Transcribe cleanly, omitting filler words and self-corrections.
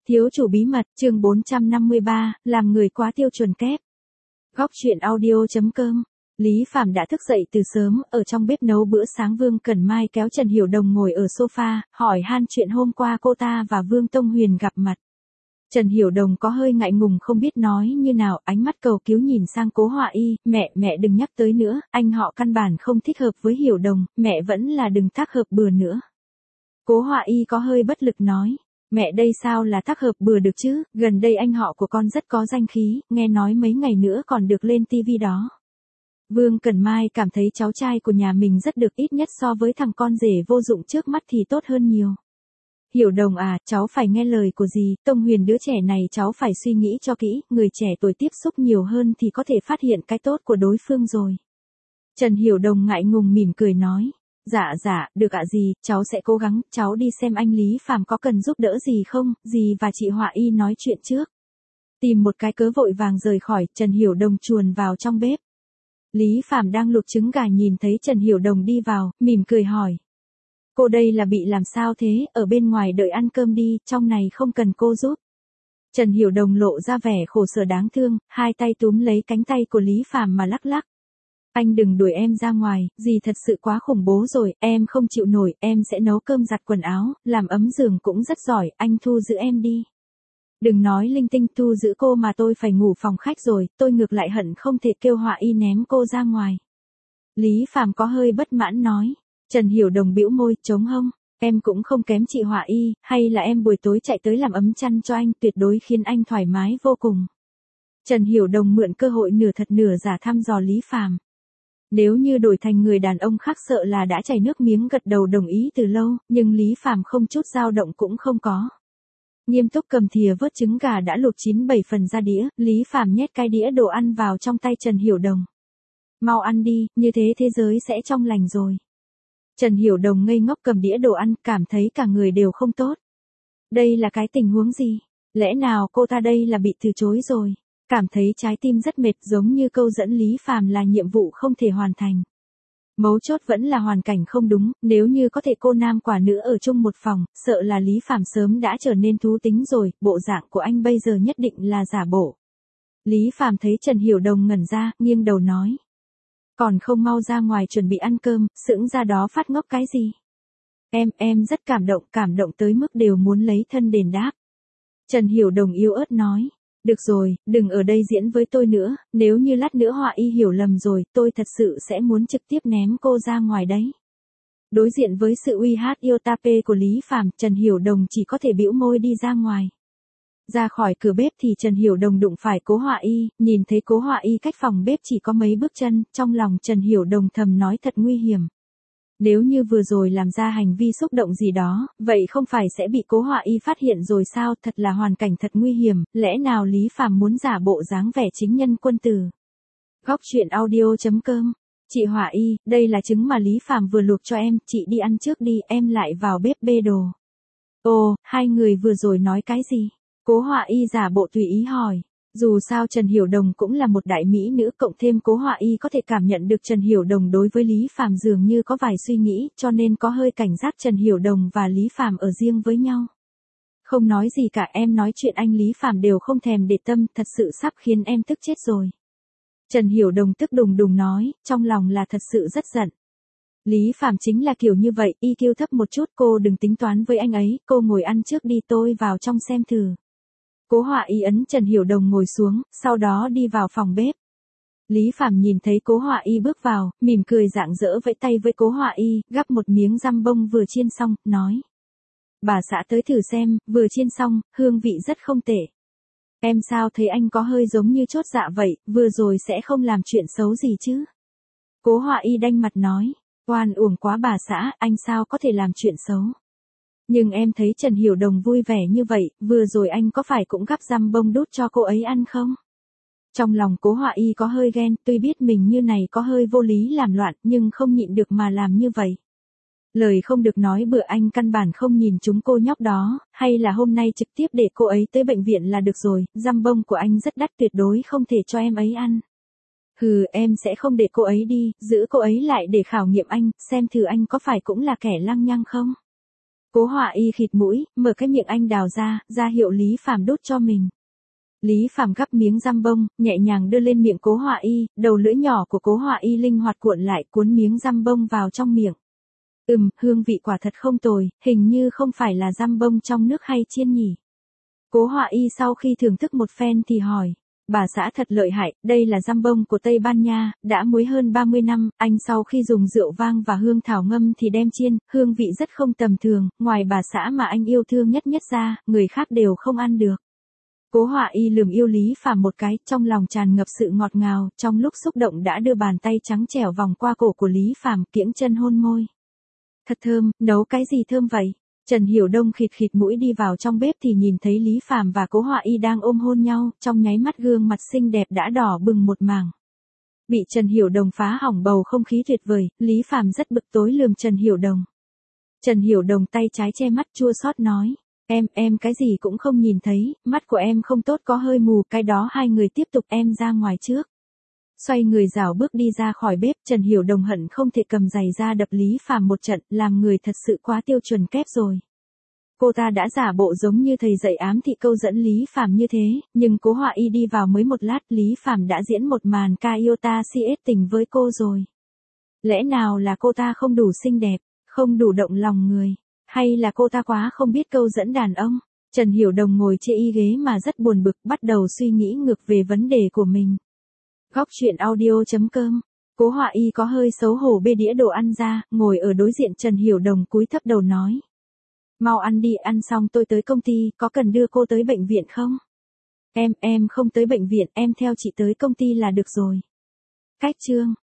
Thiếu chủ bí mật, chương 453, làm người quá tiêu chuẩn kép. Góc truyện audio.com. Lý Phàm đã thức dậy từ sớm, ở trong bếp nấu bữa sáng. Vương Cẩn Mai kéo Trần Hiểu Đồng ngồi ở sofa, hỏi han chuyện hôm qua cô ta và Vương Tông Huyền gặp mặt. Trần Hiểu Đồng có hơi ngại ngùng không biết nói như nào, ánh mắt cầu cứu nhìn sang Cố Họa Y, mẹ đừng nhắc tới nữa, anh họ căn bản không thích hợp với Hiểu Đồng, mẹ vẫn là đừng tác hợp bừa nữa. Cố Họa Y có hơi bất lực nói. Mẹ đây sao là tác hợp bừa được chứ, gần đây anh họ của con rất có danh khí, nghe nói mấy ngày nữa còn được lên tivi đó. Vương Cẩn Mai cảm thấy cháu trai của nhà mình rất được, ít nhất so với thằng con rể vô dụng trước mắt thì tốt hơn nhiều. Hiểu Đồng à, cháu phải nghe lời của dì, Tông Huyền đứa trẻ này cháu phải suy nghĩ cho kỹ, người trẻ tuổi tiếp xúc nhiều hơn thì có thể phát hiện cái tốt của đối phương rồi. Trần Hiểu Đồng ngại ngùng mỉm cười nói. Dạ, được ạ dì, cháu sẽ cố gắng, cháu đi xem anh Lý Phàm có cần giúp đỡ gì không, dì và chị Họa Y nói chuyện trước. Tìm một cái cớ vội vàng rời khỏi, Trần Hiểu Đồng chuồn vào trong bếp. Lý Phàm đang luộc trứng gà nhìn thấy Trần Hiểu Đồng đi vào, mỉm cười hỏi. Cô đây là bị làm sao thế, ở bên ngoài đợi ăn cơm đi, trong này không cần cô giúp. Trần Hiểu Đồng lộ ra vẻ khổ sở đáng thương, hai tay túm lấy cánh tay của Lý Phàm mà lắc lắc. Anh đừng đuổi em ra ngoài, dì thật sự quá khủng bố rồi, em không chịu nổi, em sẽ nấu cơm giặt quần áo, làm ấm giường cũng rất giỏi, anh thu giữ em đi. Đừng nói linh tinh, thu giữ cô mà tôi phải ngủ phòng khách rồi, tôi ngược lại hận không thể kêu Họa Y ném cô ra ngoài. Lý Phàm có hơi bất mãn nói. Trần Hiểu Đồng bĩu môi, trống hông, em cũng không kém chị Họa Y, hay là em buổi tối chạy tới làm ấm chăn cho anh, tuyệt đối khiến anh thoải mái vô cùng. Trần Hiểu Đồng mượn cơ hội nửa thật nửa giả thăm dò Lý Phàm. Nếu như đổi thành người đàn ông khác sợ là đã chảy nước miếng gật đầu đồng ý từ lâu, nhưng Lý Phàm không chút dao động cũng không có. Nghiêm túc cầm thìa vớt trứng gà đã luộc 9-7 phần ra đĩa, Lý Phàm nhét cái đĩa đồ ăn vào trong tay Trần Hiểu Đồng. Mau ăn đi, như thế thế giới sẽ trong lành rồi. Trần Hiểu Đồng ngây ngốc cầm đĩa đồ ăn, cảm thấy cả người đều không tốt. Đây là cái tình huống gì? Lẽ nào cô ta đây là bị từ chối rồi? Cảm thấy trái tim rất mệt, giống như câu dẫn Lý Phàm là nhiệm vụ không thể hoàn thành. Mấu chốt vẫn là hoàn cảnh không đúng, nếu như có thể cô nam quả nữ ở chung một phòng, sợ là Lý Phàm sớm đã trở nên thú tính rồi, bộ dạng của anh bây giờ nhất định là giả bộ. Lý Phàm thấy Trần Hiểu Đồng ngẩn ra, nghiêng đầu nói. Còn không mau ra ngoài chuẩn bị ăn cơm, sững ra đó phát ngốc cái gì? Em rất cảm động tới mức đều muốn lấy thân đền đáp. Trần Hiểu Đồng yếu ớt nói. Được rồi, đừng ở đây diễn với tôi nữa, nếu như lát nữa Họa Y hiểu lầm rồi, tôi thật sự sẽ muốn trực tiếp ném cô ra ngoài đấy. Đối diện với sự uy hát yêu tape của Lý Phàm, Trần Hiểu Đồng chỉ có thể bĩu môi đi ra ngoài. Ra khỏi cửa bếp thì Trần Hiểu Đồng đụng phải Cố Họa Y, nhìn thấy Cố Họa Y cách phòng bếp chỉ có mấy bước chân, trong lòng Trần Hiểu Đồng thầm nói thật nguy hiểm. Nếu như vừa rồi làm ra hành vi xúc động gì đó, vậy không phải sẽ bị Cố Họa Y phát hiện rồi sao, thật là hoàn cảnh thật nguy hiểm, lẽ nào Lý Phàm muốn giả bộ dáng vẻ chính nhân quân tử. Góc truyện audio.com. Chị Họa Y, đây là trứng mà Lý Phàm vừa luộc cho em, chị đi ăn trước đi, em lại vào bếp bê đồ. Ồ, hai người vừa rồi nói cái gì? Cố Họa Y giả bộ tùy ý hỏi. Dù sao Trần Hiểu Đồng cũng là một đại mỹ nữ, cộng thêm Cố Họa Y có thể cảm nhận được Trần Hiểu Đồng đối với Lý Phàm dường như có vài suy nghĩ, cho nên có hơi cảnh giác Trần Hiểu Đồng và Lý Phàm ở riêng với nhau. Không nói gì cả, em nói chuyện anh Lý Phàm đều không thèm để tâm, thật sự sắp khiến em tức chết rồi. Trần Hiểu Đồng tức đùng nói, trong lòng là thật sự rất giận. Lý Phàm chính là kiểu như vậy, EQ thấp một chút, cô đừng tính toán với anh ấy, cô ngồi ăn trước đi, tôi vào trong xem thử. Cố Họa Y ấn Trần Hiểu Đồng ngồi xuống, sau đó đi vào phòng bếp. Lý Phàm nhìn thấy Cố Họa Y bước vào, mỉm cười rạng rỡ vẫy tay với Cố Họa Y, gắp một miếng dăm bông vừa chiên xong, nói. Bà xã tới thử xem, vừa chiên xong, hương vị rất không tệ. Em sao thấy anh có hơi giống như chốt dạ vậy, vừa rồi sẽ không làm chuyện xấu gì chứ? Cố Họa Y đanh mặt nói, oan uổng quá bà xã, anh sao có thể làm chuyện xấu? Nhưng em thấy Trần Hiểu Đồng vui vẻ như vậy, vừa rồi anh có phải cũng gắp dăm bông đút cho cô ấy ăn không? Trong lòng Cố Họa Y có hơi ghen, tuy biết mình như này có hơi vô lý làm loạn, nhưng không nhịn được mà làm như vậy. Lời không được nói bừa, anh căn bản không nhìn chúng cô nhóc đó, hay là hôm nay trực tiếp để cô ấy tới bệnh viện là được rồi, dăm bông của anh rất đắt, tuyệt đối không thể cho em ấy ăn. Hừ, em sẽ không để cô ấy đi, giữ cô ấy lại để khảo nghiệm anh, xem thử anh có phải cũng là kẻ lăng nhăng không? Cố Họa Y khịt mũi, mở cái miệng anh đào ra hiệu Lý Phàm đút cho mình. Lý Phàm gắp miếng răm bông, nhẹ nhàng đưa lên miệng Cố Họa Y, đầu lưỡi nhỏ của Cố Họa Y linh hoạt cuộn lại cuốn miếng răm bông vào trong miệng. Hương vị quả thật không tồi, hình như không phải là răm bông trong nước hay chiên nhỉ. Cố Họa Y sau khi thưởng thức một phen thì hỏi, bà xã thật lợi hại, đây là răm bông của Tây Ban Nha, đã muối hơn 30 năm, anh sau khi dùng rượu vang và hương thảo ngâm thì đem chiên, hương vị rất không tầm thường, ngoài bà xã mà anh yêu thương nhất ra, người khác đều không ăn được. Cố Họa Y lườm yêu Lý Phàm một cái, trong lòng tràn ngập sự ngọt ngào, trong lúc xúc động đã đưa bàn tay trắng trẻo vòng qua cổ của Lý Phàm, kiễng chân hôn môi. Thật thơm, nấu cái gì thơm vậy? Trần Hiểu Đông khịt khịt mũi đi vào trong bếp thì nhìn thấy Lý Phàm và Cố Họa Y đang ôm hôn nhau, trong nháy mắt gương mặt xinh đẹp đã đỏ bừng một mảng. Bị Trần Hiểu Đồng phá hỏng bầu không khí tuyệt vời, Lý Phàm rất bực tối lườm Trần Hiểu Đồng. Trần Hiểu Đồng tay trái che mắt chua xót nói, em cái gì cũng không nhìn thấy, mắt của em không tốt có hơi mù, cái đó hai người tiếp tục em ra ngoài trước. Xoay người rảo bước đi ra khỏi bếp, Trần Hiểu Đồng hận không thể cầm giày ra đập Lý Phàm một trận, làm người thật sự quá tiêu chuẩn kép rồi. Cô ta đã giả bộ giống như thầy dạy ám thị câu dẫn Lý Phàm như thế, nhưng Cố Họa Y đi vào mới một lát, Lý Phàm đã diễn một màn ca iota siết tình với cô rồi. Lẽ nào là cô ta không đủ xinh đẹp, không đủ động lòng người, hay là cô ta quá không biết câu dẫn đàn ông? Trần Hiểu Đồng ngồi trên y ghế mà rất buồn bực, bắt đầu suy nghĩ ngược về vấn đề của mình. Góc truyện audio.com. Cố Họa Y có hơi xấu hổ bê đĩa đồ ăn ra, ngồi ở đối diện Trần Hiểu Đồng cúi thấp đầu nói. Mau ăn đi, ăn xong tôi tới công ty, có cần đưa cô tới bệnh viện không? Em không tới bệnh viện, em theo chị tới công ty là được rồi. Cách chương.